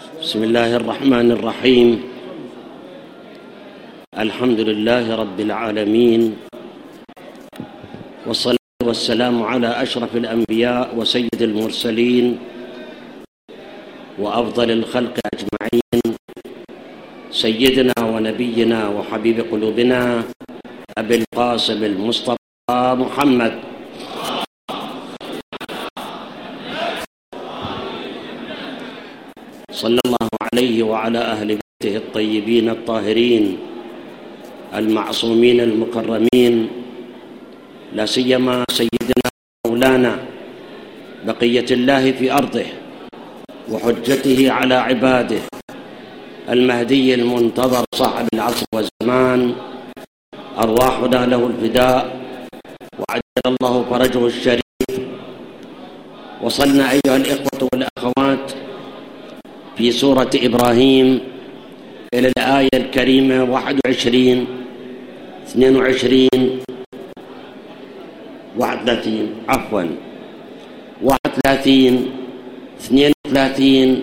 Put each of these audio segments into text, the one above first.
بسم الله الرحمن الرحيم. الحمد لله رب العالمين، والصلاة والسلام على أشرف الأنبياء وسيد المرسلين وأفضل الخلق أجمعين، سيدنا ونبينا وحبيب قلوبنا أبي القاسم المصطفى محمد صلى الله عليه وعلى أهل بيته الطيبين الطاهرين المعصومين المكرمين، لا سيما سيدنا مولانا بقية الله في أرضه وحجته على عباده المهدي المنتظر صاحب العصر والزمان، أرواحنا له الفداء وعجل الله فرجه الشريف. وصلنا أيها الإخوة والأخوات في سورة إبراهيم إلى الآية الكريمة 21 32 32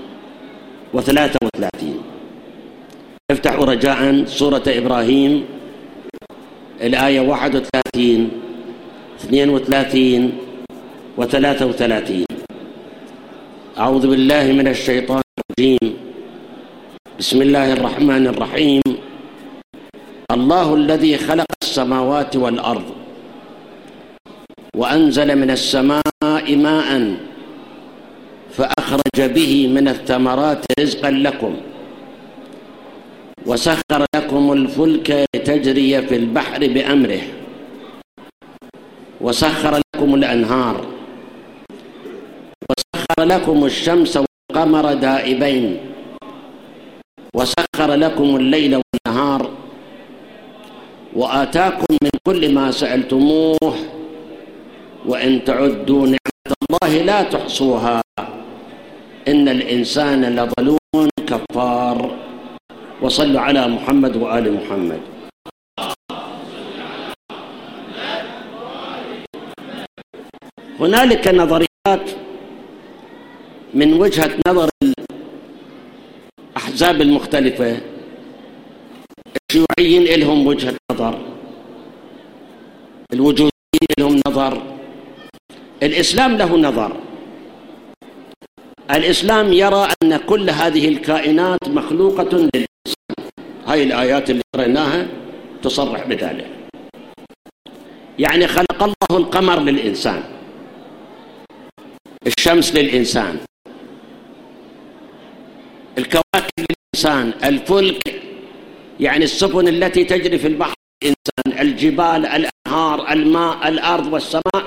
و33. افتحوا رجاء سورة إبراهيم الآية 31 32 و33. أعوذ بالله من الشيطان الرجيم. بسم الله الرحمن الرحيم. الله الذي خلق السماوات والأرض وأنزل من السماء ماء فأخرج به من الثمرات رزقا لكم وسخر لكم الفلك لتجري في البحر بأمره وسخر لكم الأنهار وسخر لكم الشمس والقمر دائبين وسخر لكم الليل والنهار وآتاكم من كل ما سألتموه وإن تعدوا نعمة الله لا تحصوها إن الإنسان لظلوم كفار. وصلوا على محمد وآل محمد. هنالك نظريات من وجهة نظر الأحزاب المختلفة. الشيوعيين لهم وجهة نظر، الوجوديين لهم نظر، الإسلام له نظر. الإسلام يرى أن كل هذه الكائنات مخلوقة للإنسان. هاي الآيات اللي قرأناها تصرح بذلك. يعني خلق الله القمر للإنسان، الشمس للإنسان، الكواكب للإنسان، الفلك يعني السفن التي تجري في البحر للإنسان، الجبال، الأنهار، الماء، الأرض والسماء،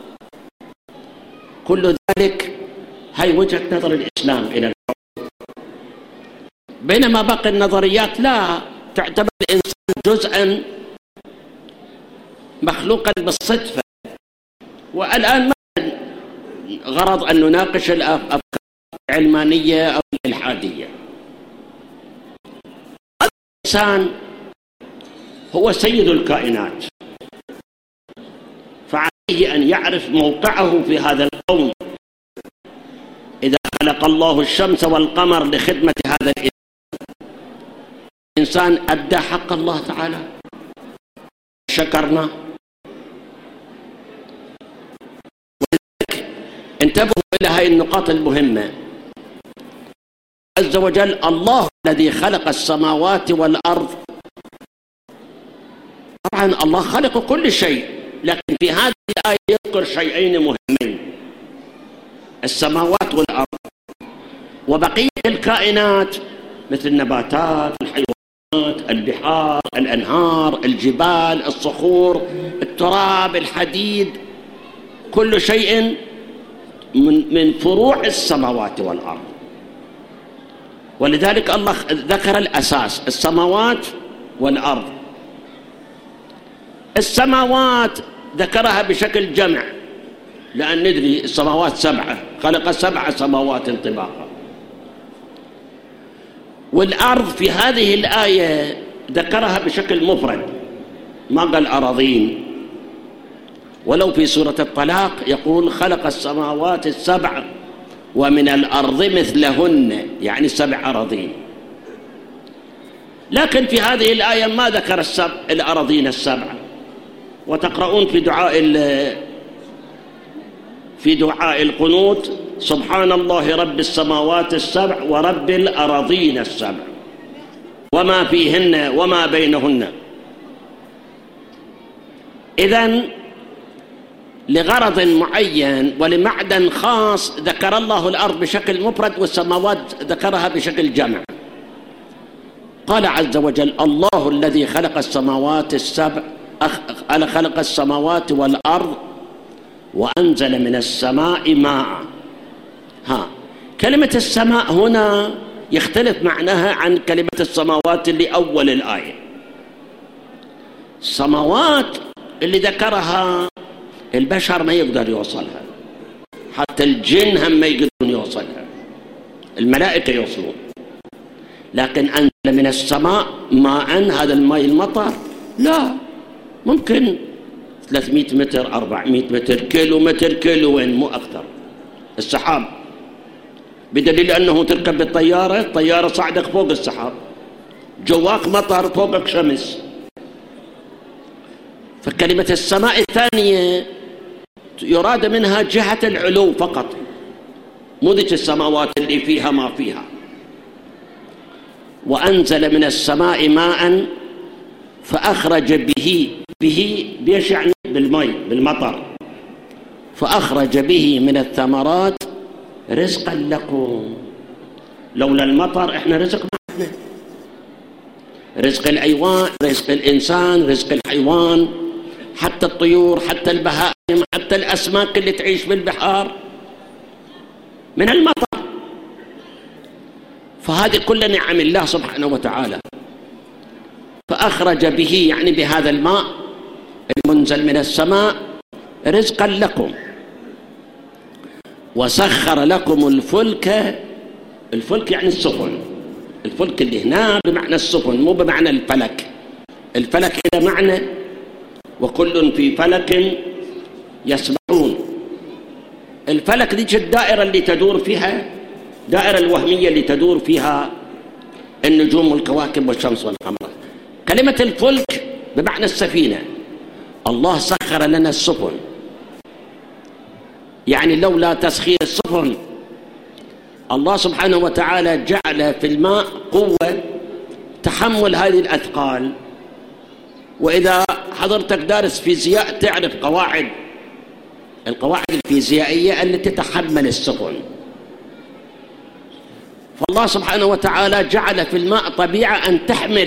كل ذلك هي وجهة نظر الإسلام إلى الكون. بينما باقي النظريات لا، تعتبر الإنسان جزءا مخلوقا بالصدفة. والآن ما غرض أن نناقش الأفكار العلمانية أو الإلحادية. الإنسان هو سيد الكائنات، فعليه أن يعرف موقعه في هذا الكون. إذا خلق الله الشمس والقمر لخدمة هذا الإنسان أدى حق الله تعالى، شكرنا. ولذلك انتبهوا إلى هذه النقاط المهمة. عز وجل الله الذي خلق السماوات والأرض. طبعا الله خلق كل شيء، لكن في هذه الآية يذكر شيئين مهمين: السماوات والأرض، وبقية الكائنات مثل النباتات، الحيوانات، البحار، الأنهار، الجبال، الصخور، التراب، الحديد، كل شيء من فروع السماوات والأرض. ولذلك الله ذكر الأساس: السماوات والأرض. السماوات ذكرها بشكل جمع لأن ندري السماوات 7، خلق 7 سماوات طباقا. والأرض في هذه الآية ذكرها بشكل مفرد، ما قال أراضين. ولو في سورة الطلاق يقول خلق السماوات 7 ومن الأرض مثلهن، يعني 7 أراضين. لكن في هذه الآية ما ذكر الأراضين ال7. وتقرؤون في دعاء القنوت: سبحان الله رب السماوات ال7 ورب الأراضين ال7 وما فيهن وما بينهن. إذن لغرض معين ولمعدن خاص ذكر الله الأرض بشكل مفرد والسماوات ذكرها بشكل جمع. قال عز وجل: الله الذي خلق السماوات السبع، خلق السماوات والأرض وأنزل من السماء ماء. كلمة السماء هنا يختلف معناها عن كلمة السماوات اللي أول الآية. السماوات اللي ذكرها البشر ما يقدر يوصلها، حتى الجن هم ما يقدرون يوصلها، الملائكة يوصلون. لكن أنزل من السماء ماء، هذا الماء المطر، لا ممكن 300 متر 400 متر كيلو متر كيلوين، مو أكثر. السحاب بدليل أنه تركب بالطيارة، الطيارة صعدك فوق السحاب، جواك مطر فوقك شمس. فكلمة السماء الثانية يراد منها جهة العلو فقط، مو ذيك السماوات اللي فيها ما فيها. وأنزل من السماء ماء فأخرج به بيش يعني بالماء بالمطر، فأخرج به من الثمرات رزقا لكم. لولا المطر احنا رزق معنا، رزق الحيوان، رزق الإنسان، رزق الحيوان، حتى الطيور، حتى البهائم، حتى الأسماك اللي تعيش بالبحار من المطر. فهذه كل نعم الله سبحانه وتعالى. فأخرج به يعني بهذا الماء المنزل من السماء رزقا لكم، وسخر لكم الفلك. الفلك يعني السفن، الفلك اللي هنا بمعنى السفن مو بمعنى الفلك. الفلك له معنى، وكل في فلك يسبحون. الفلك دي الدائرة اللي تدور فيها، دائرة الوهمية اللي تدور فيها النجوم والكواكب والشمس والقمر. كلمة الفلك بمعنى السفينة. الله سخر لنا السفن، يعني لولا تسخير السفن الله سبحانه وتعالى جعل في الماء قوة تحمل هذه الأثقال. وإذا حضرتك دارس فيزياء تعرف القواعد الفيزيائية التي تتحمل السفن. فالله سبحانه وتعالى جعل في الماء طبيعة أن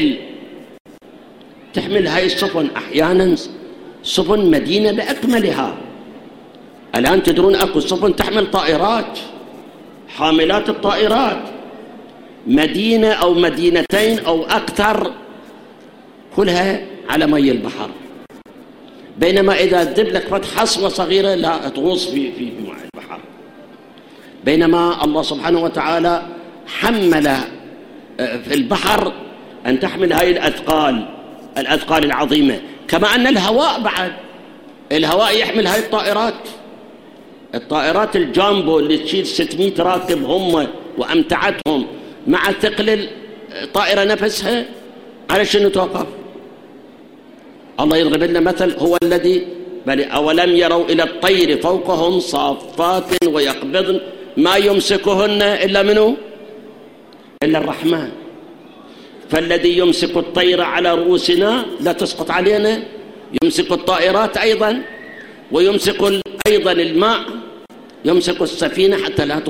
تحمل هاي السفن. أحيانا سفن مدينة بأكملها. الآن تدرون أكو سفن تحمل طائرات، حاملات الطائرات، مدينة أو مدينتين أو أكثر كلها على مي البحر. بينما إذا تذب لك فتح حصوة صغيرة لا تغوص في ماء البحر. بينما الله سبحانه وتعالى حمل في البحر أن تحمل هاي الأثقال العظيمة. كما أن الهواء بعد، الهواء يحمل هاي الطائرات الجامبو اللي تشيل 600 راكب هم وأمتعتهم، مع ثقل الطائرة نفسها على شنو توقف؟ الله يضرب لنا مثل: هو الذي بل أولم يروا إلى الطير فوقهم صافات ويقبضن ما يمسكهن إلا منه إلا الرحمن. فالذي يمسك الطير على رؤوسنا لا تسقط علينا، يمسك الطائرات أيضا، ويمسك أيضا الماء، يمسك السفينة حتى لا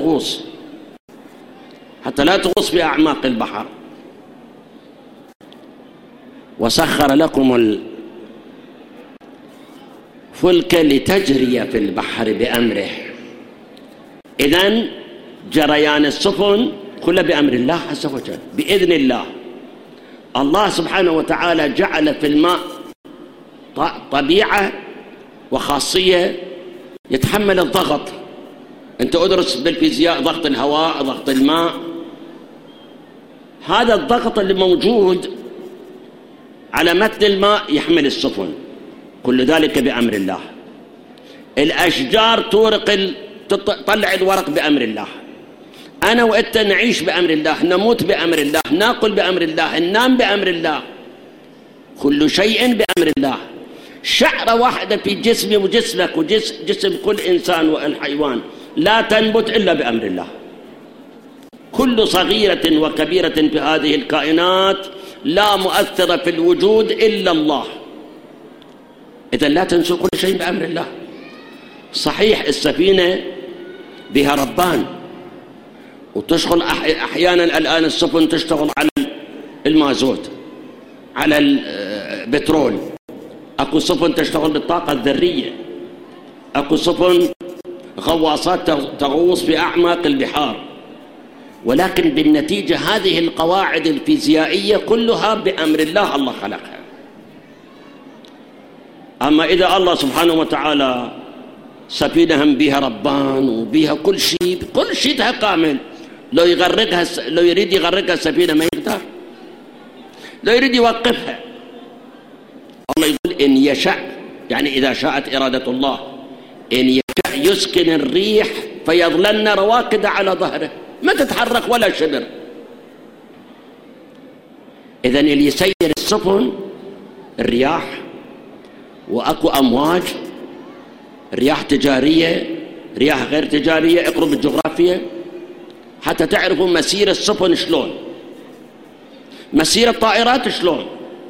تغوص في أعماق البحر. وسخر لكم الفلك لتجري في البحر بأمره. إذن جريان السفن كله بأمر الله عز وجل، بإذن الله. الله سبحانه وتعالى جعل في الماء طبيعة وخاصية يتحمل الضغط. أنت أدرس بالفيزياء ضغط الهواء، ضغط الماء. هذا الضغط اللي موجود على متن الماء يحمل السفن، كل ذلك بأمر الله. الأشجار تطلع الورق بأمر الله، أنا وأنت نعيش بأمر الله، نموت بأمر الله، نأكل بأمر الله، ننام بأمر الله، كل شيء بأمر الله. شعرة واحدة في جسمي وجسمك وجسم كل إنسان والحيوان لا تنبت إلا بأمر الله. كل صغيرة وكبيرة في هذه الكائنات لا مؤثر في الوجود إلا الله. إذن لا تنسوا كل شيء بأمر الله. صحيح السفينة بها ربان وتشغل أحيانا، الآن السفن تشتغل على المازوت، على البترول، أكو سفن تشتغل بالطاقة الذرية، أكو سفن غواصات تغوص في أعماق البحار، ولكن بالنتيجة هذه القواعد الفيزيائية كلها بأمر الله، الله خلقها. أما إذا الله سبحانه وتعالى سفينة هم بها ربان وبها كل شيء كامل، لو يريد يغرقها السفينة ما يقدر، لو يريد يوقفها. الله يقول إن يشاء، يعني إذا شاءت إرادة الله، إن يشاء يسكن الريح فيظللن رواكد على ظهره، ما تتحرك ولا شبر. إذن اللي يسير السفن الرياح، وأكو أمواج، رياح تجارية، رياح غير تجارية. اقروا بالجغرافيا حتى تعرفوا مسير السفن شلون، مسير الطائرات شلون.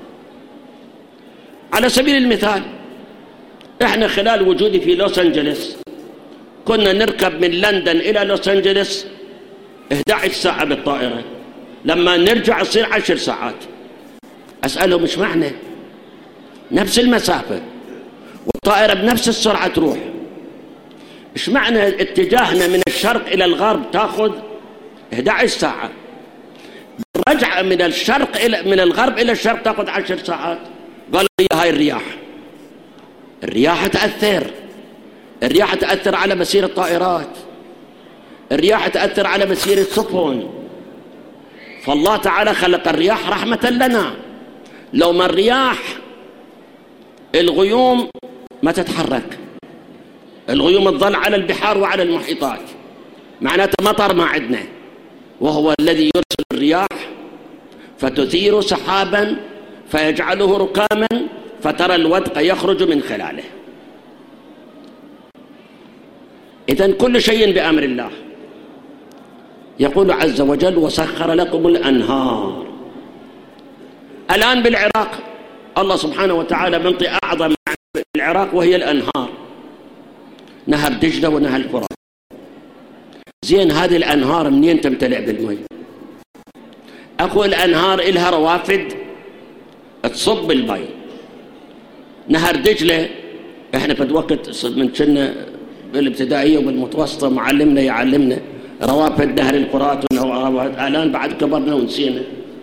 على سبيل المثال، احنا خلال وجودي في لوس أنجلس كنا نركب من لندن إلى لوس أنجلس 11 ساعة بالطائرة، لما نرجع يصير 10 ساعات. أسألهم إيش معنى؟ نفس المسافة والطائرة بنفس السرعة تروح، إيش معنى اتجاهنا من الشرق إلى الغرب تأخذ 11 ساعة، الرجعة من الغرب إلى الشرق تأخذ 10 ساعات؟ قالوا لي هاي الرياح تأثر على مسير الطائرات، الرياح تأثر على مسير السفن. فالله تعالى خلق الرياح رحمة لنا. لو ما الرياح الغيوم ما تتحرك، الغيوم تظل على البحار وعلى المحيطات، معناته مطر ما عندنا. وهو الذي يرسل الرياح فتثير سحابا فيجعله ركاما فترى الودق يخرج من خلاله. إذن كل شيء بأمر الله. يقول عز وجل وسخر لكم الأنهار. الآن بالعراق الله سبحانه وتعالى منطي أعظم العراق وهي الأنهار، نهر دجلة ونهر الفرات. زين هذه الأنهار منين تمتلئ بالمي؟ أكو الأنهار إلها روافد تصب المي. نهر دجلة احنا في وقت من كنا بالابتدائية وبالمتوسطة معلمنا يعلمنا روافد نهر الفرات، الآن بعد كبرنا ونسينا.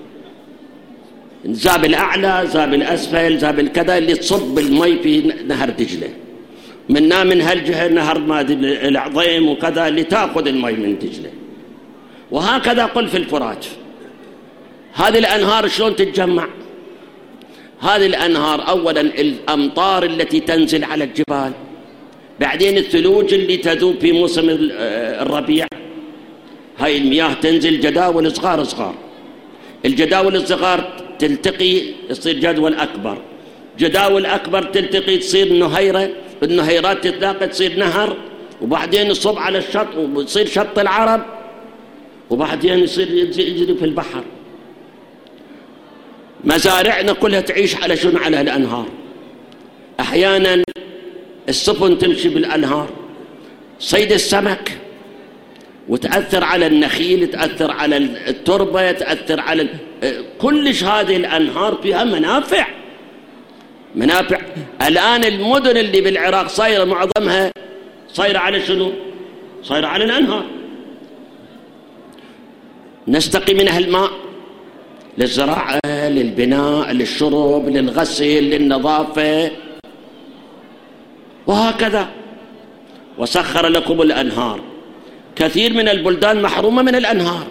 زاب الأعلى، زاب الأسفل، زاب الكذا اللي تصب المي في نهر دجلة. من هالجهة نهر العظيم وكذا اللي تأخذ المي من دجلة. وهكذا قل في الفرات. هذه الأنهار شلون تتجمع؟ هذه الأنهار أولا الأمطار التي تنزل على الجبال، بعدين الثلوج اللي تذوب في موسم الربيع. هاي المياه تنزل جداول صغار، الجداول الصغار تلتقي يصير جدول أكبر، جداول أكبر تلتقي تصير نهيرة، النهيرات تتلاقى تصير نهر، وبعدين يصب على الشط ويصير شط العرب، وبعدين يصير يجري في البحر. مزارعنا كلها تعيش على شنو؟ على الأنهار. أحيانا السفن تمشي بالأنهار، صيد السمك، وتأثر على النخيل، تأثر على التربة، تأثر على كلش. هذه الأنهار فيها منافع. الآن المدن اللي بالعراق صايرة معظمها صايرة على شنو؟ صايرة على الأنهار. نستقي منها الماء للزراعة، للبناء، للشرب، للغسل، للنظافة، وهكذا. وسخر لكم الأنهار. كثير من البلدان محرومة من الأنهار.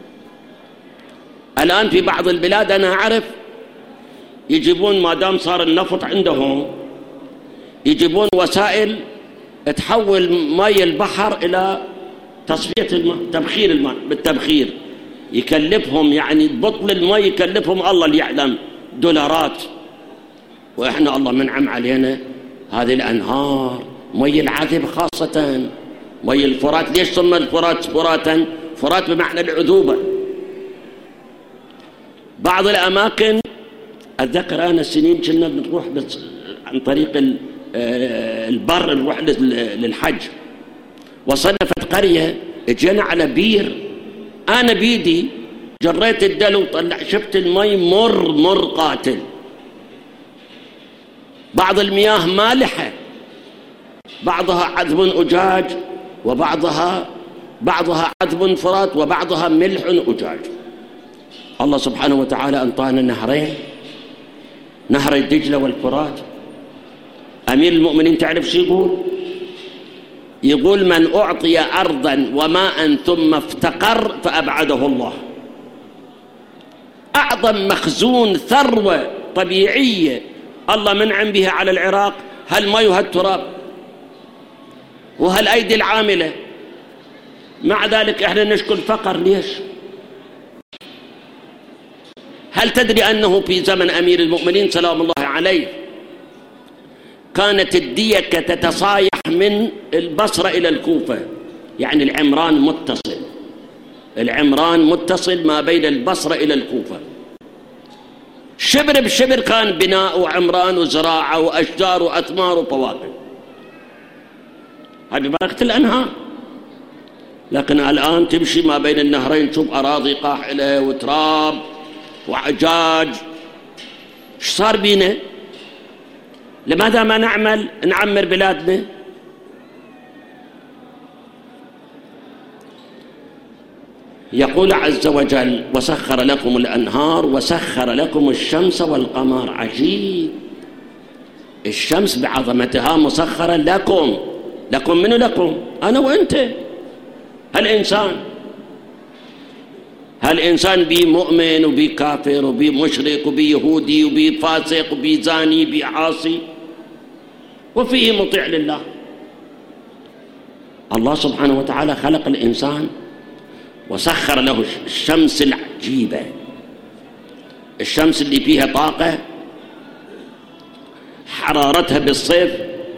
الآن في بعض البلاد أنا أعرف يجيبون، ما دام صار النفط عندهم، يجيبون وسائل تحول ماء البحر إلى تصفية الماء، تبخير الماء بالتبخير يكلفهم، يعني بطل الماء يكلفهم الله اللي يعلم دولارات، وإحنا الله منعم علينا هذه الأنهار، مي العذب خاصة مي الفرات. ليش سمى الفرات فراتا؟ فرات بمعنى العذوبة. بعض الأماكن أتذكر أنا السنين كنا بنروح عن طريق البر نروح للحج، وصلنا في قرية اجينا على بير، أنا بيدي جريت الدلو طلع شفت المي مر قاتل، بعض المياه مالحة، بعضها عذب أجاج وبعضها عذب فرات وبعضها ملح أجاج. الله سبحانه وتعالى أنطانا نهرين، نهر الدجلة والفرات. أمير المؤمنين تعرف شو يقول من أعطي أرضا وماء ثم افتقر فأبعده الله. أعظم مخزون ثروة طبيعية الله منعم بها على العراق هالماء وهالتراب وهالأيدي العاملة، مع ذلك احنا نشكو الفقر. ليش؟ هل تدري أنه في زمن أمير المؤمنين سلام الله عليه كانت الديكة تتصايح من البصرة إلى الكوفة، يعني العمران متصل ما بين البصرة إلى الكوفة، شبر بشبر كان بناء وعمران وزراعة وأشجار وأثمار وفواكه، هذه بركة الأنهار. لكن الآن تمشي ما بين النهرين تشوف أراضي قاحلة وتراب وعجاج. ايش صار بينا؟ لماذا ما نعمر بلادنا؟ يقول عز وجل وسخر لكم الأنهار وسخر لكم الشمس والقمر. عجيب، الشمس بعظمتها مسخرة لكم منو لكم؟ أنا وأنت. هالإنسان بي مؤمن وبي كافر وبي مشرك وبي يهودي وبي فاسق وبي زاني وبي عاصي وفيه مطيع لله. الله سبحانه وتعالى خلق الإنسان وسخر له الشمس العجيبة، الشمس اللي فيها طاقة، حرارتها بالصيف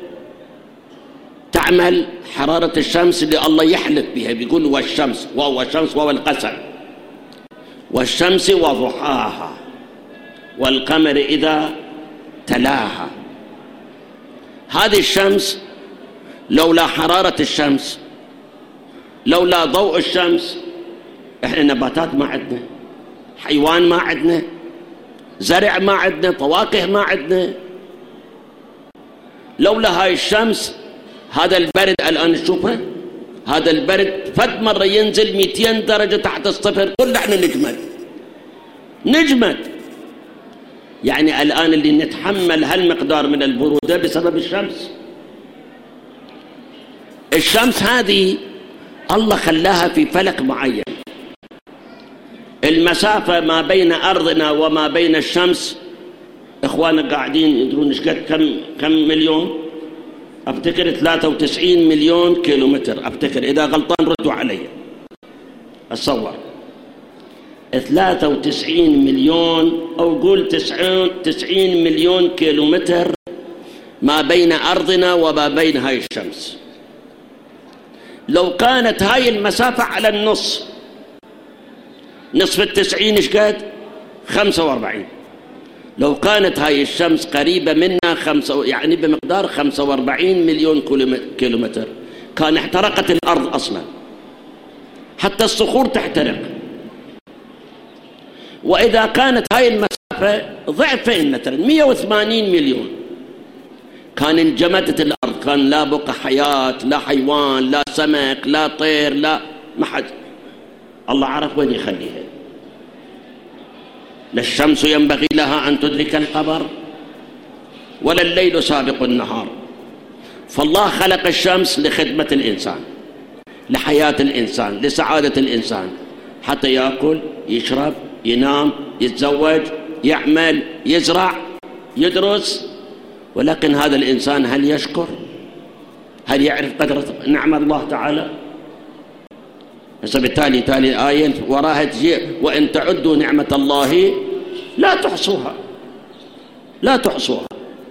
تعمل حرارة الشمس اللي الله يحلف بها، بيقول والشمس وهو القسم، والشمس وضحاها والقمر إذا تلاها. هذه الشمس لولا حرارة الشمس، لولا ضوء الشمس، احنا نباتات ما عندنا، حيوان ما عندنا، زرع ما عندنا، فواكه ما عندنا. لولا هاي الشمس، هذا البرد الآن نشوفه، هذا البرد فد مرة ينزل 200 درجة تحت الصفر كل احنا نجمد. يعني الآن اللي نتحمل هالمقدار من البرودة بسبب الشمس. الشمس هذه الله خلاها في فلك معين، المسافة ما بين أرضنا وما بين الشمس إخوانا قاعدين يدرون إيش قد كم مليون؟ أفتكر 93 مليون كيلومتر، أفتكر، إذا غلطان ردوا علي. أتصور 93 مليون أو قول 90 مليون كيلومتر ما بين أرضنا وما بين هاي الشمس. لو كانت هاي المسافة على النصف، نصف 90 إيش قد؟ 45. لو كانت هاي الشمس قريبة منا يعني بمقدار 45 مليون كيلومتر كان احترقت الأرض أصلا، حتى الصخور تحترق. وإذا كانت هاي المسافة ضعفين مثلا 180 مليون كان انجمدت الأرض، كان لا بقى حياة، لا حيوان، لا سمك، لا طير، لا محد. الله عرف وين يخليها. لا الشمس ينبغي لها أن تدرك القمر ولا الليل سابق النهار. فالله خلق الشمس لخدمة الإنسان، لحياة الإنسان، لسعادة الإنسان، حتى يأكل، يشرب، ينام، يتزوج، يعمل، يزرع، يدرس. ولكن هذا الإنسان هل يشكر؟ هل يعرف قدر نعمة الله تعالى؟ هسه بالتالي تالي الآية وراها تجي وإن تعدوا نعمة الله لا تحصوها، لا تحصوها.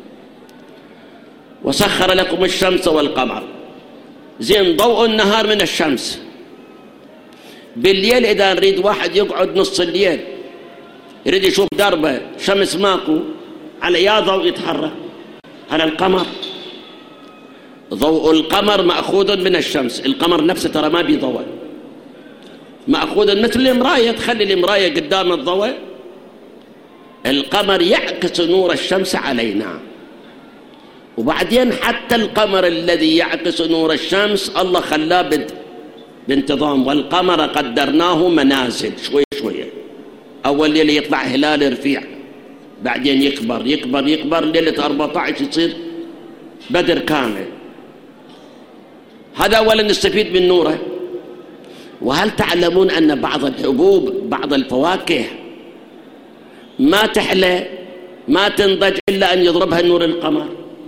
وسخر لكم الشمس والقمر. زين، ضوء النهار من الشمس. بالليل إذا نريد واحد يقعد نص الليل يريد يشوف دربه شمس ماكو، على يا ضوء يتحرك على القمر. ضوء القمر مأخوذ من الشمس. القمر نفسه ترى ما بيضوء، مأخوذ مثل المراية، تخلي المراية قدام الضوء، القمر يعكس نور الشمس علينا. وبعدين حتى القمر الذي يعكس نور الشمس الله خلاه بانتظام. والقمر قدرناه منازل، شوي شوية. أول ليلة يطلع هلال رفيع، بعدين يكبر يكبر يكبر، ليلة 14 يصير بدر كامل. هذا أولا نستفيد من نوره. وهل تعلمون أن بعض الحبوب بعض الفواكه ما تحلى ما تنضج إلا أن يضربها نور القمر؟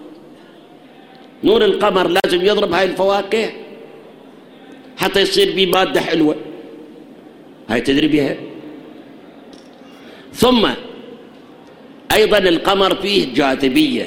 نور القمر لازم يضرب هاي الفواكه حتى يصير بيه مادة حلوة. هاي تدري بها. ثم أيضا القمر فيه جاذبية،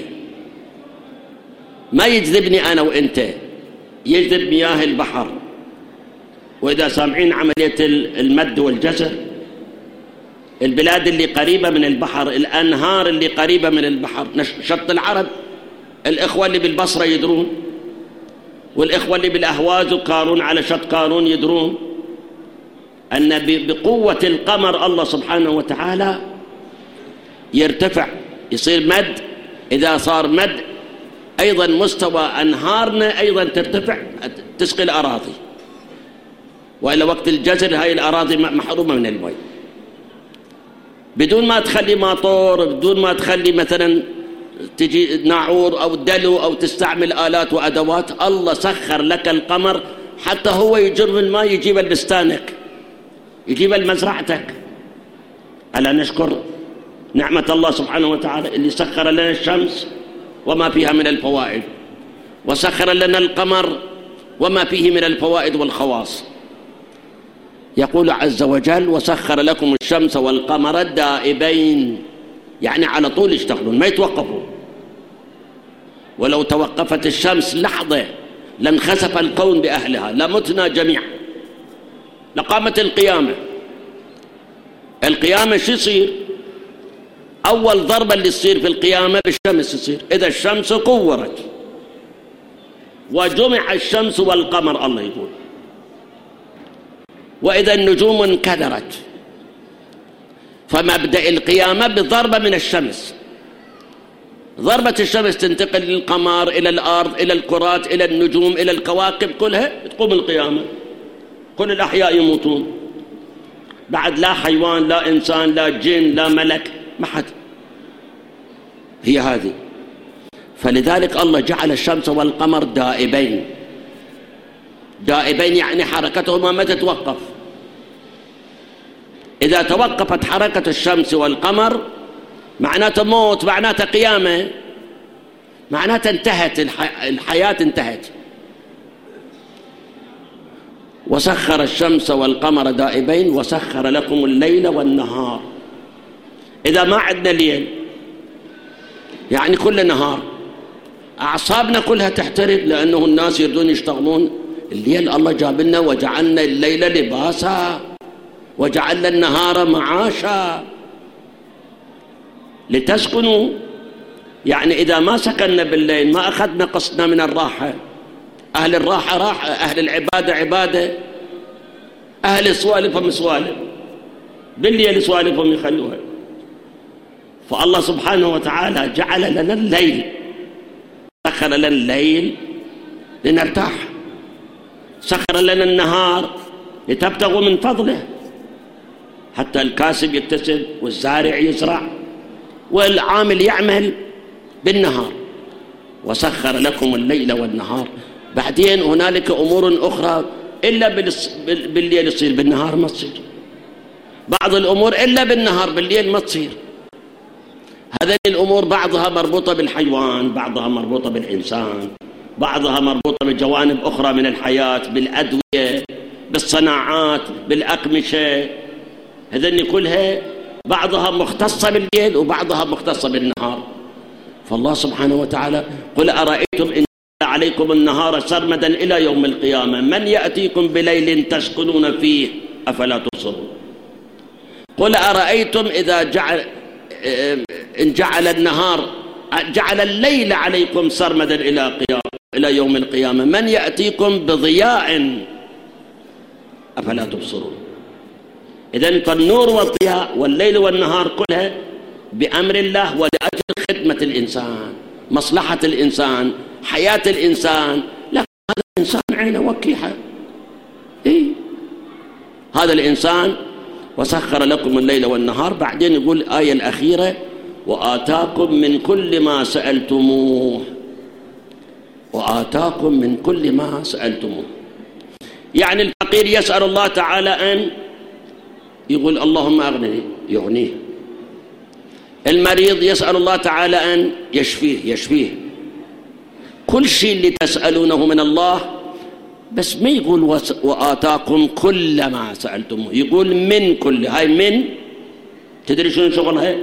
ما يجذبني أنا وإنت، يجذب مياه البحر. وإذا سامعين عملية المد والجزر، البلاد اللي قريبة من البحر، الأنهار اللي قريبة من البحر، شط العرب، الإخوة اللي بالبصرة يدرون، والإخوة اللي بالأهواز وكارون على شط كارون يدرون أن بقوة القمر الله سبحانه وتعالى يرتفع، يصير مد. إذا صار مد أيضا مستوى أنهارنا أيضا ترتفع، تسقي الأراضي. وإلى وقت الجزر هاي الأراضي محرومة من الماء، بدون ما تخلي ماطور، بدون ما تخلي مثلا تجي ناعور أو دلو أو تستعمل آلات وأدوات. الله سخر لك القمر حتى هو يجر الماء يجيب لبستانك، يجيب لمزرعتك. ألا نشكر نعمة الله سبحانه وتعالى اللي سخر لنا الشمس وما فيها من الفوائد، وسخر لنا القمر وما فيه من الفوائد والخواص. يقول عز وجل وسخر لكم الشمس والقمر دائبين، يعني على طول يشتغلون ما يتوقفوا. ولو توقفت الشمس لحظة لانخسف الكون بأهلها، لمتنا جميعا، لقامت القيامة. القيامة شو يصير؟ أول ضربة اللي تصير في القيامة بالشمس تصير، إذا الشمس كورت وجمع الشمس والقمر، الله يقول وإذا النجوم انكدرت. فمبدأ القيامة بضربة من الشمس. ضربة الشمس تنتقل للقمر، إلى الأرض، إلى الكرات، إلى النجوم، إلى الكواكب كلها، تقوم القيامة. كل الأحياء يموتون، بعد لا حيوان لا إنسان لا جن لا ملك، ما حد. هي هذه. فلذلك الله جعل الشمس والقمر دائبين. دائبين يعني حركتهما ما تتوقف. إذا توقفت حركة الشمس والقمر معناته موت، معناته قيامة، معناته انتهت الحياة، انتهت. وسخر الشمس والقمر دائبين وسخر لكم الليل والنهار. إذا ما عندنا ليل يعني كل نهار، أعصابنا كلها تحترق لأنه الناس يريدون يشتغلون الليل. الله جاب لنا وجعلنا الليل لباسا وجعلنا النهار معاشا لتسكنوا. يعني إذا ما سكننا بالليل ما أخذنا قسطنا من الراحة. أهل الراحة راحة، أهل العبادة عبادة، أهل سوالفهم سوالف، بالليل سوالفهم يخلوها. فالله سبحانه وتعالى جعل لنا الليل، سخر لنا الليل لنرتاح، سخر لنا النهار لتبتغوا من فضله، حتى الكاسب يكتسب والزارع يزرع والعامل يعمل بالنهار. وسخر لكم الليل والنهار. بعدين هنالك أمور أخرى إلا بالليل تصير، بالنهار ما تصير. بعض الأمور إلا بالنهار، بالليل ما تصير. هذه الأمور بعضها مربوطة بالحيوان، بعضها مربوطة بالإنسان، بعضها مربوطة بجوانب أخرى من الحياة، بالأدوية، بالصناعات، بالأقمشة، هذني كلها بعضها مختصة بالليل وبعضها مختصة بالنهار. فالله سبحانه وتعالى قل أرأيتم إن عليكم النهار سرمدا إلى يوم القيامة من يأتيكم بليل تسكنون فيه أفلا تبصرون. قل أرأيتم إذا جعل النهار جعل الليل عليكم سرمدا إلى يوم القيامة من يأتيكم بضياء أفلا تبصرون. إذن فالنور والضياء والليل والنهار كلها بأمر الله ولأجل خدمة الإنسان، مصلحة الإنسان، حياة الإنسان. لكن هذا الإنسان عينه وكيحة، هذا الإنسان وسخر لكم الليل والنهار. بعدين يقول الآية الأخيرة وآتاكم من كل ما سألتموه، وآتاكم من كل ما سألتموه. يعني الفقير يسأل الله تعالى أن يقول اللهم أغنني يغنيه. المريض يسأل الله تعالى أن يشفيه. كل شيء اللي تسألونه من الله، بس ما يقول وآتاكم كل ما سألتموه، يقول من كل. هاي من تدري شنو شغلها؟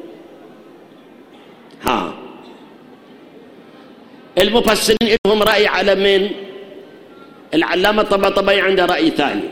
المفسرين لهم رأي على من. العلامة الطباطبائي عنده رأي ثاني.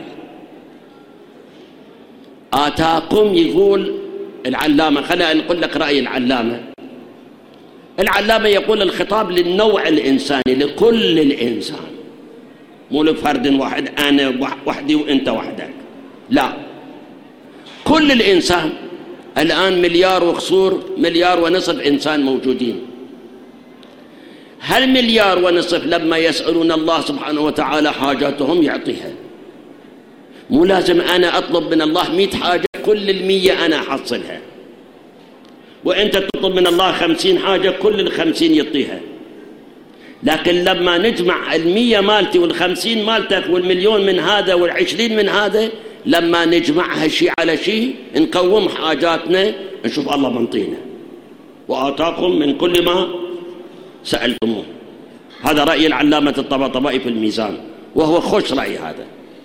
آتاكم يقول العلامة، خلينا نقول لك رأي العلامة. العلامة يقول الخطاب للنوع الإنساني، لكل الإنسان، مو لفرد واحد أنا وحدي وأنت وحدك، لا، كل الإنسان. الآن 1.5 مليار إنسان موجودين. هل 1.5 مليار لما يسألون الله سبحانه وتعالى حاجاتهم يعطيها؟ مو لازم أنا أطلب من الله 100 حاجة كل 100 أنا أحصلها، وأنت تطلب من الله 50 حاجة كل 50 يعطيها. لكن لما نجمع 100 مالتي وال50 مالتك والمليون من هذا وال20 من هذا، لما نجمعها شيء على شيء نقوم حاجاتنا، نشوف الله منطينا. وآتاكم من كل ما سألتموه. هذا رأي العلامة الطباطبائي في الميزان، وهو خوش رأي هذا.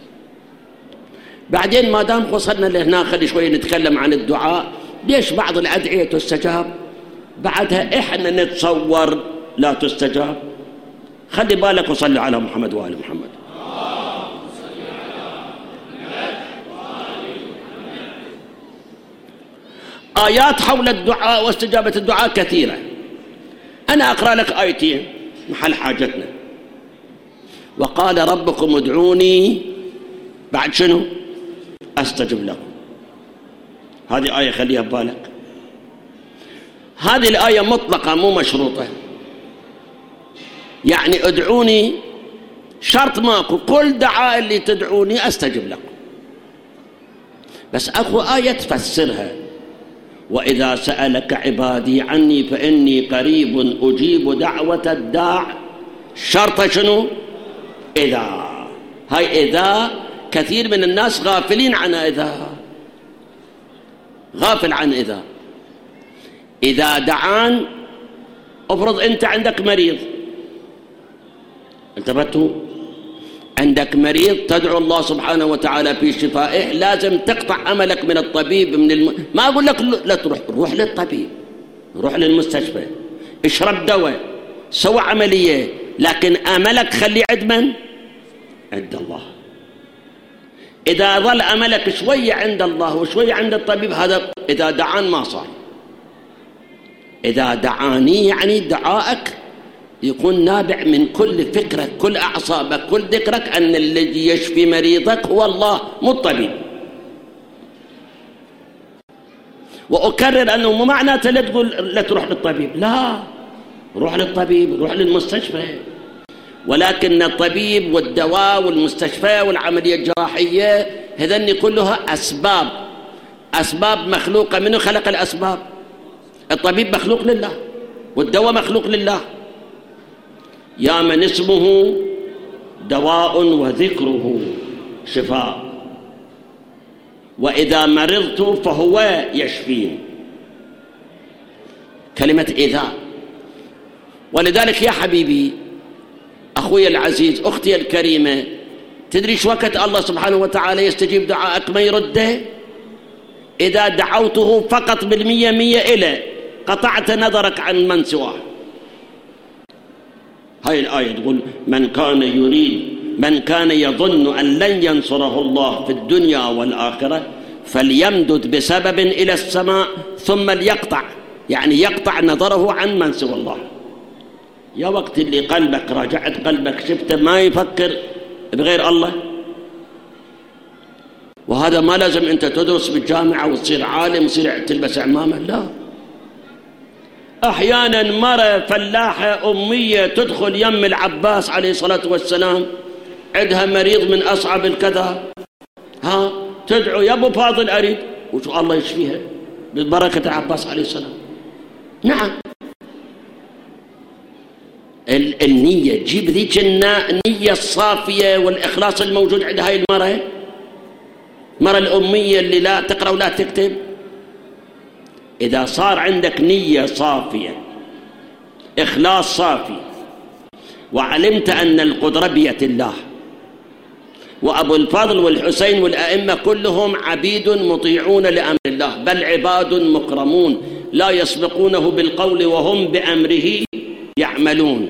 بعدين ما دام وصلنا لهنا خلي شوي نتكلم عن الدعاء. ليش بعض الأدعية تستجاب بعدها إحنا نتصور لا تستجاب؟ خلي بالك وصلي على محمد وآل محمد. آيات حول الدعاء واستجابة الدعاء كثيرة. أنا أقرأ لك آيتين محل حاجتنا. وقال ربكم ادعوني بعد شنو؟ أستجب لكم. هذه آية خليها ببالك. هذه الآية مطلقة مو مشروطة، يعني ادعوني شرط ماكو، كل دعاء اللي تدعوني أستجب لكم. بس أكو آية تفسرها وإذا سألك عبادي عني فإني قريب أجيب دعوة الداع. شرط شنو؟ إذا. هاي إذا كثير من الناس غافلين عن إذا، غافل عن إذا دعان. افرض أنت عندك مريض، انتبهتوا؟ عندك مريض تدعو الله سبحانه وتعالى في شفائه، لازم تقطع أملك من الطبيب ما أقول لك لا روح للطبيب، روح للمستشفى، اشرب دواء، سوى عملية، لكن أملك خلي عند من؟ عند الله. إذا ظل أملك شوية عند الله وشوية عند الطبيب، هذا إذا دعان ما صار. إذا دعاني يعني دعائك يكون نابع من كل فكرك، كل أعصابك، كل ذكرك أن الذي يشفي مريضك هو الله مو الطبيب. وأكرر أنه مو معناته لا تقول لا تروح للطبيب، لا، روح للطبيب، روح للمستشفى، ولكن الطبيب والدواء والمستشفى والعملية الجراحية هذني كلها أسباب مخلوقة. منو خلق الأسباب؟ الطبيب مخلوق لله والدواء مخلوق لله. يا من اسمه دواء وذكره شفاء، وإذا مرضت فهو يشفين. كلمة إذا. ولذلك يا حبيبي، أخوي العزيز، أختي الكريمة، تدري شو وقت الله سبحانه وتعالى يستجيب دعائك ما يرده؟ إذا دعوته فقط 100% إلى قطعت نظرك عن من سواه. هاي الآية تقول من كان يظن أن لن ينصره الله في الدنيا والآخرة فليمدد بسبب إلى السماء ثم ليقطع، يعني يقطع نظره عن من سوى الله. يا وقت اللي قلبك راجعت قلبك شفته ما يفكر بغير الله. وهذا ما لازم أنت تدرس بالجامعة وتصير عالم وتصير تلبس عمامة، لا. أحيانا مرة فلاحة أمية تدخل يم العباس عليه الصلاة والسلام، عندها مريض من أصعب الكذا، تدعو يا أبو فاضل أريد، وشو الله يشفيها ببركة العباس عليه السلام. نعم، النية تجيب ذيك النية الصافية والإخلاص الموجود عند هاي المرة الأمية اللي لا تقرأ ولا تكتب. إذا صار عندك نية صافية، إخلاص صافي، وعلمت أن القدرة بيد الله، وأبو الفضل والحسين والأئمة كلهم عبيد مطيعون لأمر الله، بل عباد مكرمون لا يسبقونه بالقول وهم بأمره يعملون،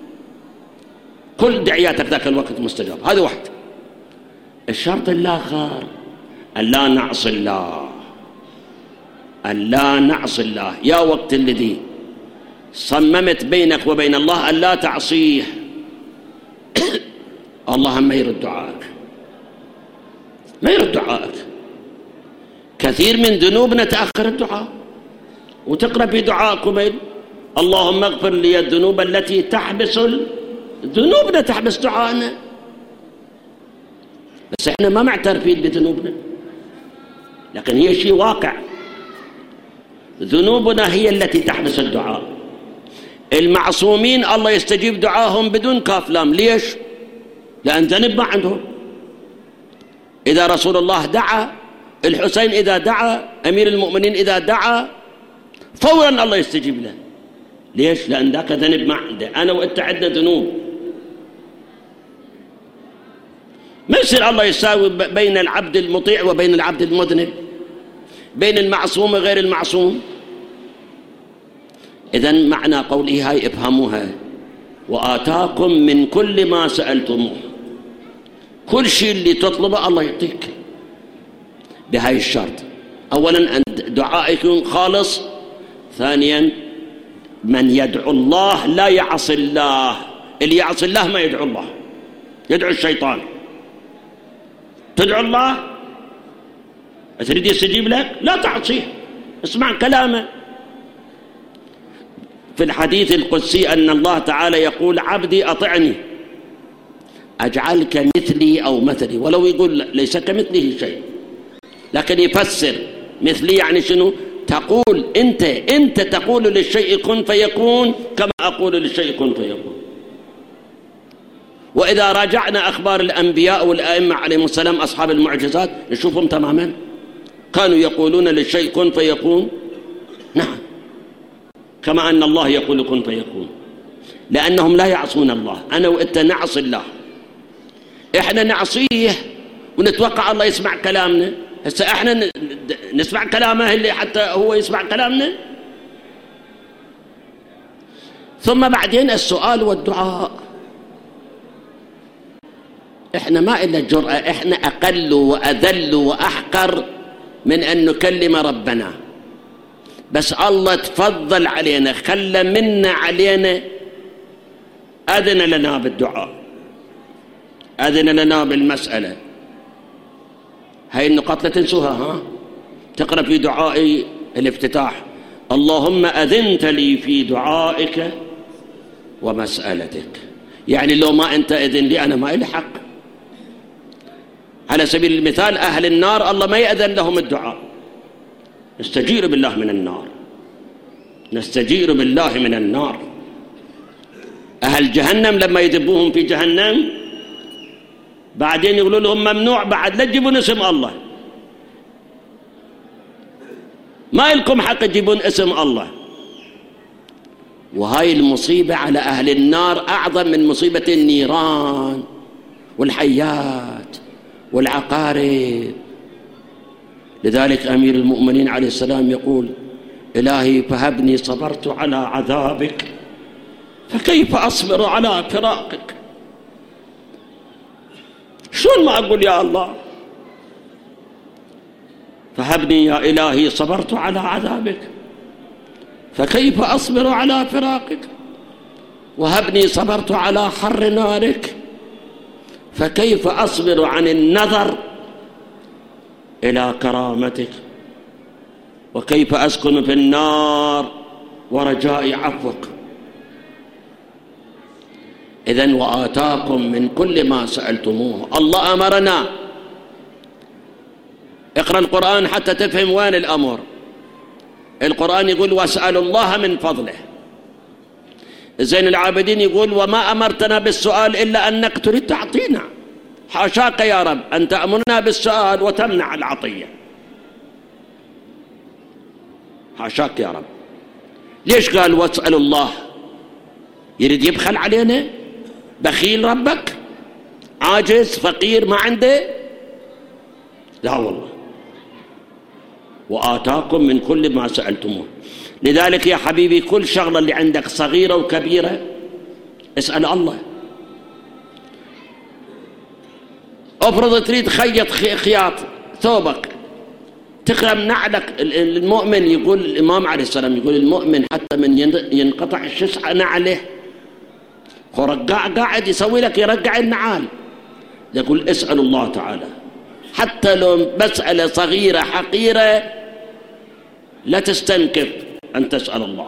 كل دعياتك ذاك الوقت مستجاب. هذا واحد. الشرط الآخر أن لا نعصي الله، أن لا نعصي الله. يا وقت الذي صممت بينك وبين الله أن لا تعصيه، الله ما يرد دعائك، ما يرد دعائك. كثير من ذنوبنا تأخر الدعاء، وتقرأ في دعاء قبيل اللهم اغفر لي الذنوب التي تحبس ذنوبنا، تحبس دعائنا. بس احنا ما معترفين بذنوبنا، لكن هي شيء واقع. ذنوبنا هي التي تحبس الدعاء. المعصومين الله يستجيب دعاهم بدون كاف لام. ليش؟ لأن ذنب ما عندهم. إذا رسول الله دعا، الحسين إذا دعا، أمير المؤمنين إذا دعا، فورا الله يستجيب له. ليش؟ لأن ذاك ذنب ما عنده. أنا وأنت عندنا ذنوب. ما يصير الله يساوي بين العبد المطيع وبين العبد المذنب، بين المعصوم وغير المعصوم. إذن معنى قوله هاي افهموها، وآتاكم من كل ما سألتموه، كل شيء اللي تطلبه الله يعطيك بهاي الشرط. أولا أن دعائك يكون خالص. ثانيا من يدعو الله لا يعصي الله. اللي يعصي الله ما يدعو الله، يدعو الشيطان. تدعو الله تريد يستجيب لك، لا تعصيه، اسمع كلامه. في الحديث القدسي أن الله تعالى يقول عبدي أطعني أجعلك مثلي أو مثلي، ولو يقول ليس كمثله شيء، لكن يفسر مثلي يعني شنو؟ تقول أنت تقول للشيء كن فيكون كما أقول للشيء كن فيكون. وإذا راجعنا أخبار الأنبياء والأئمة عليهم السلام أصحاب المعجزات نشوفهم تماما كانوا يقولون للشيء كن فيكون. نعم، كما أن الله يقول كن فيكون، لأنهم لا يعصون الله. أنا وإنت نعصي الله، إحنا نعصيه ونتوقع الله يسمع كلامنا. هسه إحنا نسمع كلامه اللي حتى هو يسمع كلامنا. ثم بعدين السؤال والدعاء. إحنا ما إلا الجرأة، إحنا أقل وأذل وأحقر من أن نكلم ربنا. بس الله تفضل علينا، خلى منا علينا، أذن لنا بالدعاء، أذن لنا بالمسألة. هاي النقاط لا تنسوها. تقرأ في دعاء الافتتاح اللهم أذنت لي في دعائك ومسألتك، يعني لو ما أنت أذن لي أنا ما إلي حق. على سبيل المثال أهل النار الله ما يأذن لهم الدعاء، نستجير بالله من النار، نستجير بالله من النار. أهل جهنم لما يذبوهم في جهنم بعدين يقولوا لهم ممنوع بعد لا تجيبون اسم الله، ما لكم حق تجيبون اسم الله. وهاي المصيبة على أهل النار أعظم من مصيبة النيران والحيات. والعقارب. لذلك أمير المؤمنين عليه السلام يقول: إلهي فهبني صبرت على عذابك فكيف أصبر على فراقك. شلون ما أقول يا الله فهبني يا إلهي صبرت على عذابك فكيف أصبر على فراقك، وهبني صبرت على حر نارك فكيف أصبر عن النظر إلى كرامتك، وكيف أسكن في النار ورجاء عفوك. إذن وآتاكم من كل ما سألتموه. الله أمرنا. اقرأ القرآن حتى تفهم وين الأمر. القرآن يقول: واسألوا الله من فضله. زين العابدين يقول: وما أمرتنا بالسؤال إلا أنك تريد تعطينا. حاشاك يا رب أن تأمرنا بالسؤال وتمنع العطية. حاشاك يا رب. ليش قال واسألوا الله؟ يريد يبخل علينا؟ بخيل ربك؟ عاجز فقير ما عنده؟ لا والله. وآتاكم من كل ما سألتموه. لذلك يا حبيبي كل شغلة اللي عندك صغيرة وكبيرة اسأل الله. افرض تريد خيط خياط ثوبك تخرم نعلك. المؤمن يقول الإمام عليه السلام يقول: المؤمن حتى من ينقطع الشسعة نعله قاعد يسوي لك يرجع النعال. يقول اسأل الله تعالى حتى لو مسألة صغيرة حقيرة لا تستنكف أن تسأل الله.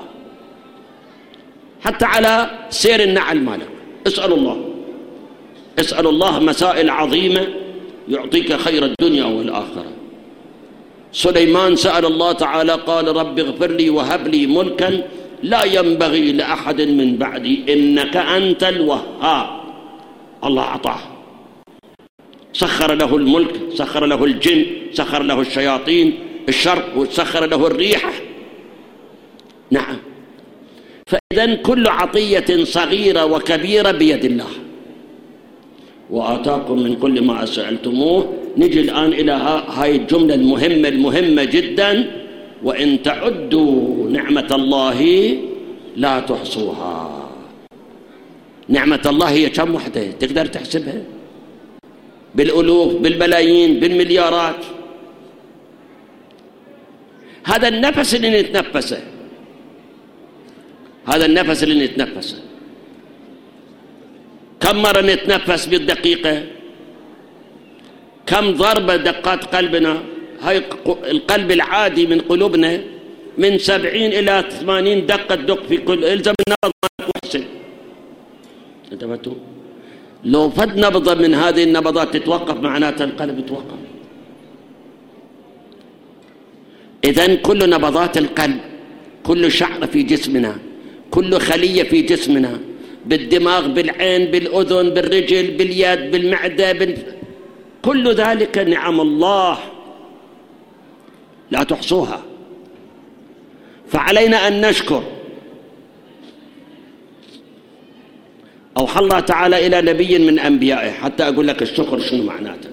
حتى على سير النعل مالك اسأل الله. اسأل الله مسائل عظيمة يعطيك خير الدنيا والآخرة. سليمان سأل الله تعالى قال: رب اغفر لي وهب لي ملكا لا ينبغي لأحد من بعدي إنك أنت الوهاب. الله أعطاه، سخر له الملك، سخر له الجن، سخر له الشياطين الشر، وسخر له الريح. نعم. فإذن كل عطية صغيرة وكبيرة بيد الله. وآتاكم من كل ما سألتموه. نجي الآن إلى هاي الجملة المهمة جدا: وإن تعدوا نعمة الله لا تحصوها. نعمة الله هي كم وحدة؟ تقدر تحسبها؟ بالألوف، بالملايين، بالمليارات. هذا النفس اللي نتنفسه، هذا النفس اللي نتنفسه كم مرة نتنفس بالدقيقة؟ كم ضربة دقات قلبنا؟ هاي القلب العادي من قلوبنا من 70 إلى 80 دقة دق في كل. إلزم النبض واحسن. انتبهتوا؟ لو فد نبضة من هذه النبضات تتوقف معناتها القلب يتوقف. إذن كل نبضات القلب، كل شعرة في جسمنا، كل خلية في جسمنا، بالدماغ، بالعين، بالأذن، بالرجل، باليد، بالمعدة، كل ذلك نعم الله لا تحصوها. فعلينا أن نشكر. أوحى الله تعالى إلى نبي من أنبيائه، حتى أقول لك الشكر شنو معناته.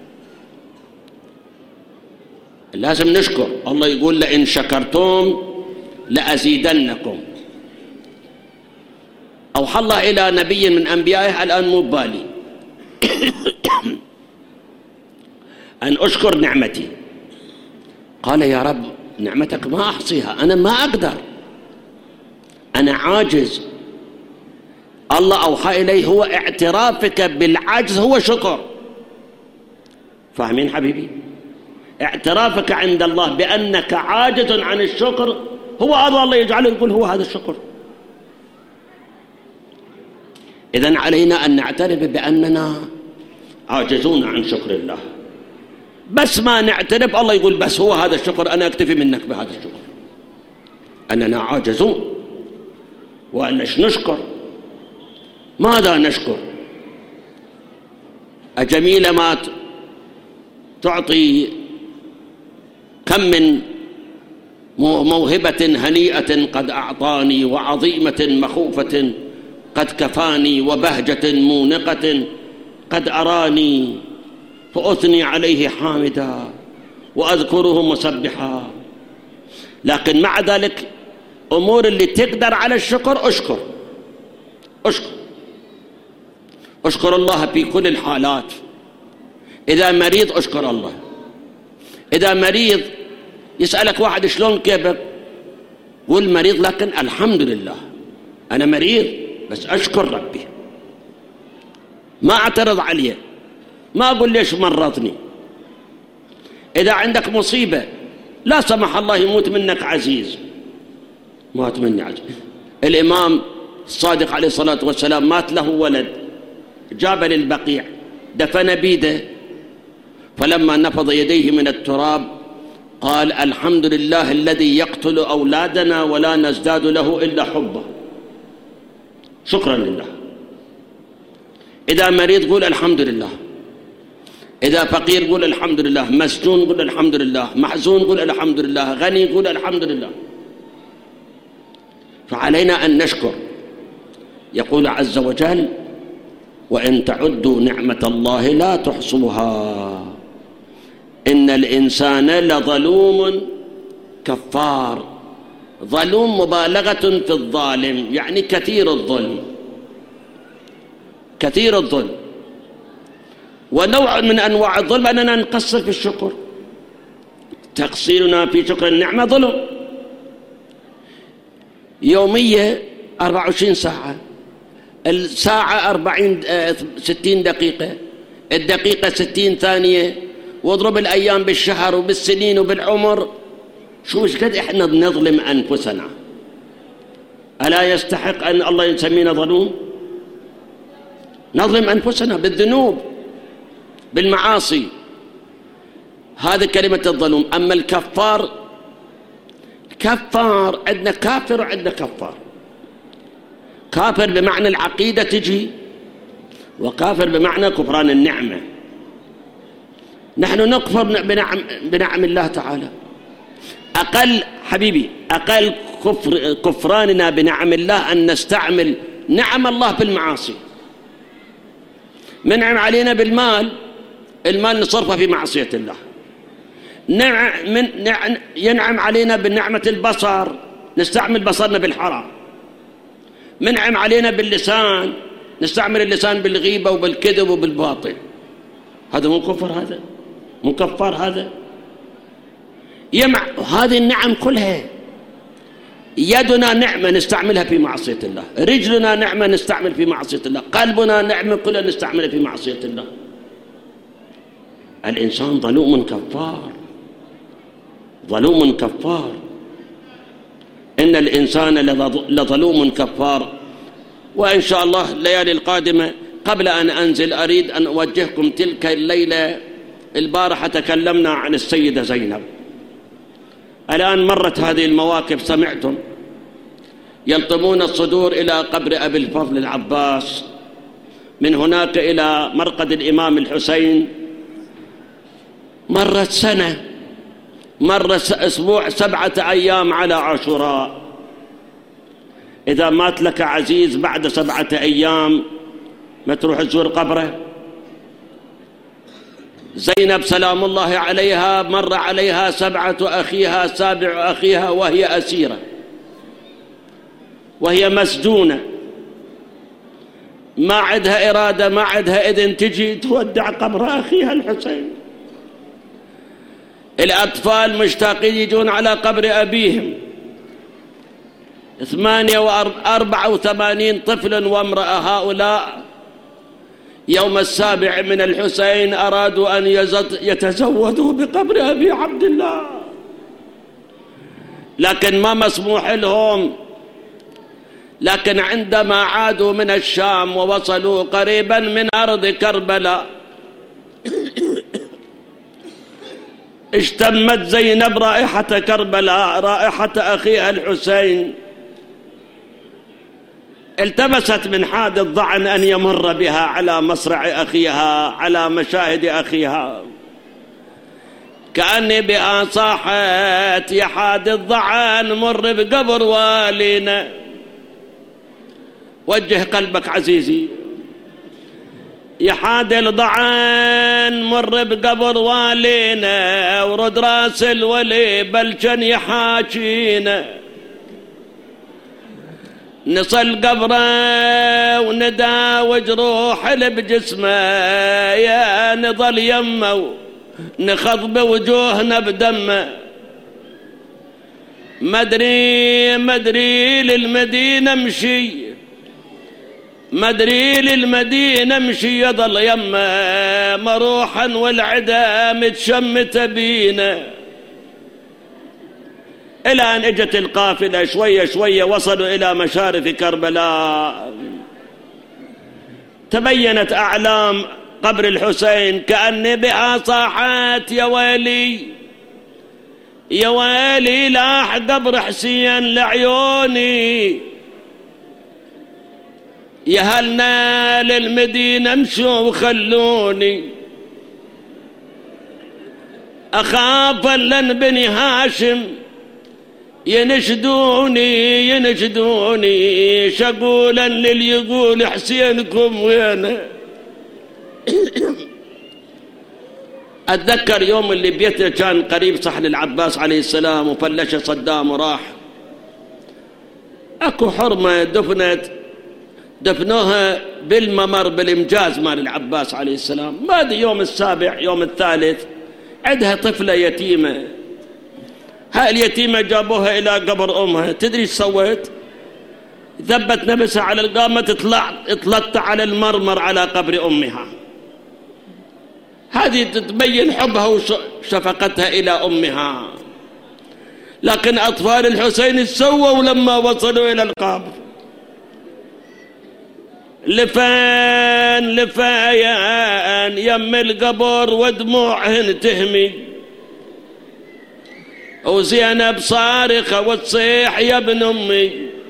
لازم نشكر. الله يقول: لئن شكرتم لأزيدنكم. أوحى الله إلى نبي من أنبيائه، الآن مو ببالي أن أشكر نعمتي. قال: يا رب نعمتك ما أحصيها، أنا ما أقدر، أنا عاجز. الله أوحى إليه هو اعترافك بالعجز هو شكر. فاهمين حبيبي؟ اعترافك عند الله بأنك عاجز عن الشكر هو هذا الله يجعله يقول هو هذا الشكر. إذن علينا أن نعترف بأننا عاجزون عن شكر الله. بس ما نعترف الله يقول بس هو هذا الشكر، أنا أكتفي منك بهذا الشكر، أننا عاجزون. وأنش نشكر. ماذا نشكر؟ أجميل ما تعطي كم من موهبة هنيئة قد أعطاني، وعظيمة مخوفة قد كفاني، وبهجة مونقة قد أراني. فأثني عليه حامدا وأذكره مسبحا. لكن مع ذلك أمور اللي تقدر على الشكر أشكر الله في كل الحالات. إذا مريض أشكر الله. إذا مريض يسألك واحد شلون كيفك، قول مريض لكن الحمد لله أنا مريض بس أشكر ربي، ما أعترض عليه، ما أقول ليش مرضني. إذا عندك مصيبة لا سمح الله يموت منك عزيز، مات مني عزيز. الإمام الصادق عليه الصلاة والسلام مات له ولد، جاب للبقيع دفن بيده، فلما نفض يديه من التراب قال الحمد لله الذي يقتل أولادنا ولا نزداد له إلا حبه. شكرا لله. إذا مريض قول الحمد لله، إذا فقير قول الحمد لله، مسجون قول الحمد لله، محزون قول الحمد لله، غني قول الحمد لله. فعلينا أن نشكر. يقول عز وجل وإن تعدوا نعمة الله لا تحصوها إن الإنسان لظلوم كفار. ظلوم مبالغة في الظالم، يعني كثير الظلم، كثير الظلم. ونوع من أنواع الظلم أننا نقصر في الشكر. تقصيرنا في شكر النعمة ظلم. يومية 24 ساعة، الساعة 60 دقيقة، الدقيقة 60 ثانية، واضرب الأيام بالشهر وبالسنين وبالعمر. شو مش قد إحنا بنظلم أنفسنا؟ ألا يستحق أن الله يسمينا ظلوم؟ نظلم أنفسنا بالذنوب بالمعاصي. هذه كلمة الظلوم. أما الكفار، كفار عندنا كافر وعندنا كفار. كافر بمعنى العقيدة تجي، وكافر بمعنى كفران النعمة. نحن نكفر بنعم الله تعالى. أقل حبيبي أقل كفراننا بنعم الله أن نستعمل نعم الله بالمعاصي. منعم علينا بالمال، المال نصرفه في معصية الله. ينعم علينا بنعمة البصر، نستعمل بصرنا بالحرام. منعم علينا باللسان، نستعمل اللسان بالغيبة وبالكذب وبالباطل. هذا مو كفر، هذا مو كفار. هذا هذه النعم كلها. يدنا نعمة نستعملها في معصية الله، رجلنا نعمة نستعمل في معصية الله، قلبنا نعمة كلها نستعملها في معصية الله. الإنسان ظلوم كفار، ظلوم كفار. إن الإنسان لظلوم كفار. وإن شاء الله الليالي القادمة قبل أن أنزل أريد أن أوجهكم تلك الليلة. البارحة تكلمنا عن السيدة زينب، الآن مرت هذه المواقف، سمعتم يلطمون الصدور إلى قبر أبي الفضل العباس، من هناك إلى مرقد الإمام الحسين. مرت سنة، مر أسبوع، 7 أيام على عاشوراء. إذا مات لك عزيز بعد 7 أيام ما تروح تزور قبره؟ زينب سلام الله عليها مر عليها 7 أخيها 7 أخيها وهي أسيرة، وهي مسجونة، ما عندها إرادة، ما عندها إذن تجي تودع قبر أخيها الحسين. الأطفال مشتاقين يجون على قبر أبيهم. 84 طفل وامرأة هؤلاء يوم 7 من الحسين أرادوا أن يتزودوا بقبر أبي عبد الله، لكن ما مسموح لهم. لكن عندما عادوا من الشام ووصلوا قريبا من أرض كربلاء اشتمت زينب رائحة كربلاء، رائحة أخيها الحسين. التمست من حاد الضعن أن يمر بها على مصرع أخيها، على مشاهد أخيها. كأني بها صاحت يا حاد الضعن مر بقبر والينا. وجه قلبك عزيزي، يحادل ضعان مر بقبر والينا ورد راس الولي بلشن يحاكينا نصل قبره ونداوج روح بجسمه يا نظل يمه نخض بوجوهنا بدمه مدري للمدينة امشي مدري للمدينة امشي يضل يمه مروحا والعدا متشمت بينا إلى أن اجت القافلة شوية وصلوا إلى مشارف كربلاء. تبينت أعلام قبر الحسين كأن بها صاحات يا ويلي لاح قبر حسين لعيوني يهلنا للمدينة امشوا وخلوني أخاف لن بني هاشم ينشدوني شقولا للي يقول حسينكم وينه. أتذكر يوم اللي بيته كان قريب صحن العباس عليه السلام وفلش صدام وراح أكو حرمة دفنوها بالممر بالإمجاز مال العباس عليه السلام. بعد يوم السابع يوم الثالث عندها طفلة يتيمة. هاي اليتيمة جابوها إلى قبر أمها. تدري ايش سوت؟ ثبت نفسها على القامة اطلت على المرمر على قبر أمها. هذه تبين حبها وشفقتها إلى أمها. لكن أطفال الحسين سووا لما وصلوا إلى القبر لفايان يم القبر ودموعهن تهمي وزينب صارخة وتصيح يا ابن أمي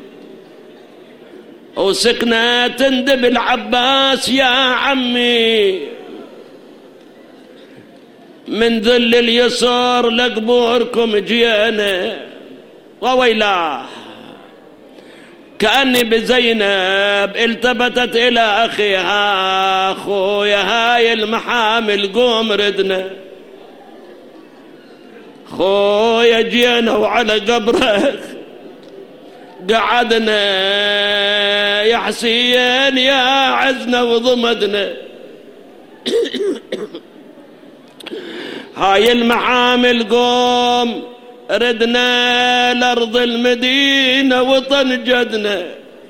وسكنة تندب العباس يا عمي من ذل اليسار لقبوركم جينا وويلاه. كأني بزينب التفتت إلى أخيها خويا هاي المحامل قوم ردنا خويا جينا وعلى قبرك قعدنا يا حسين يا عزنا وضمدنا هاي المحامل قوم ردنا لأرض المدينة وطن جدنا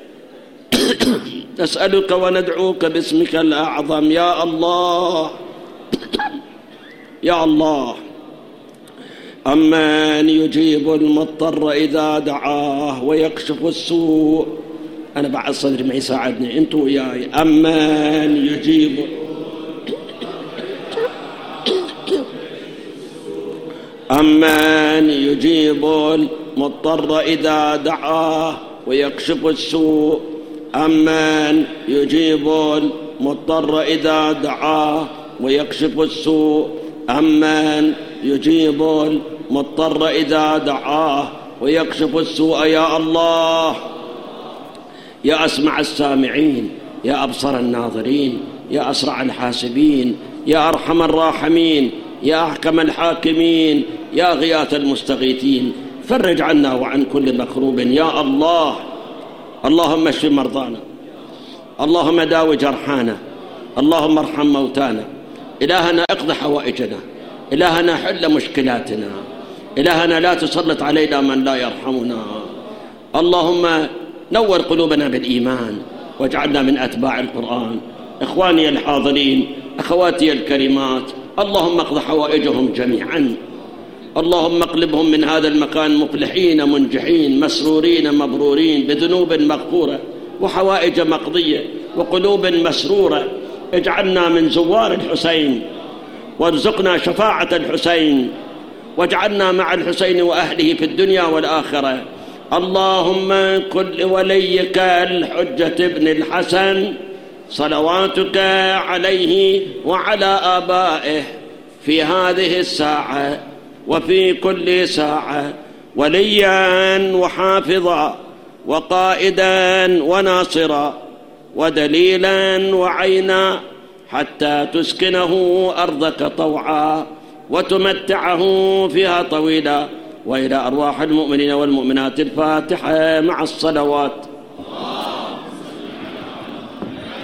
نسألك وندعوك باسمك الأعظم يا الله يا الله. أمن يجيب المضطر إذا دعاه ويكشف السوء. أنا بعد صدري ما يساعدني أنتوا وياي. أمن يجيب المضطر إذا دعاه ويكشف السوء. أمن يجيب المضطر إذا دعاه ويكشف السوء. أمن يجيب المضطر إذا دعاه ويكشف السوء. يا الله يا أسمع السامعين يا أبصر الناظرين يا أسرع الحاسبين يا أرحم الراحمين يا أحكم الحاكمين يا غياث المستغيثين فرج عنا وعن كل مكروب يا الله. اللهم اشف مرضانا اللهم داو جرحانا اللهم ارحم موتانا. إلهنا اقض حوائجنا إلهنا حل مشكلاتنا إلهنا لا تسلط علينا من لا يرحمنا. اللهم نور قلوبنا بالإيمان واجعلنا من أتباع القرآن. إخواني الحاضرين أخواتي الكريمات اللهم اقض حوائجهم جميعا. اللهم اقلبهم من هذا المكان مفلحين منجحين مسرورين مبرورين بذنوب مغفورة وحوائج مقضية وقلوب مسرورة. اجعلنا من زوار الحسين وارزقنا شفاعة الحسين واجعلنا مع الحسين وأهله في الدنيا والآخرة. اللهم كن لوليك الحجة ابن الحسن صلواتك عليه وعلى آبائه في هذه الساعة وفي كل ساعة وليا وحافظا وقائدا وناصرا ودليلا وعينا حتى تسكنه أرضك طوعا وتمتعه فيها طويلا. وإلى أرواح المؤمنين والمؤمنات الفاتحة مع الصلوات.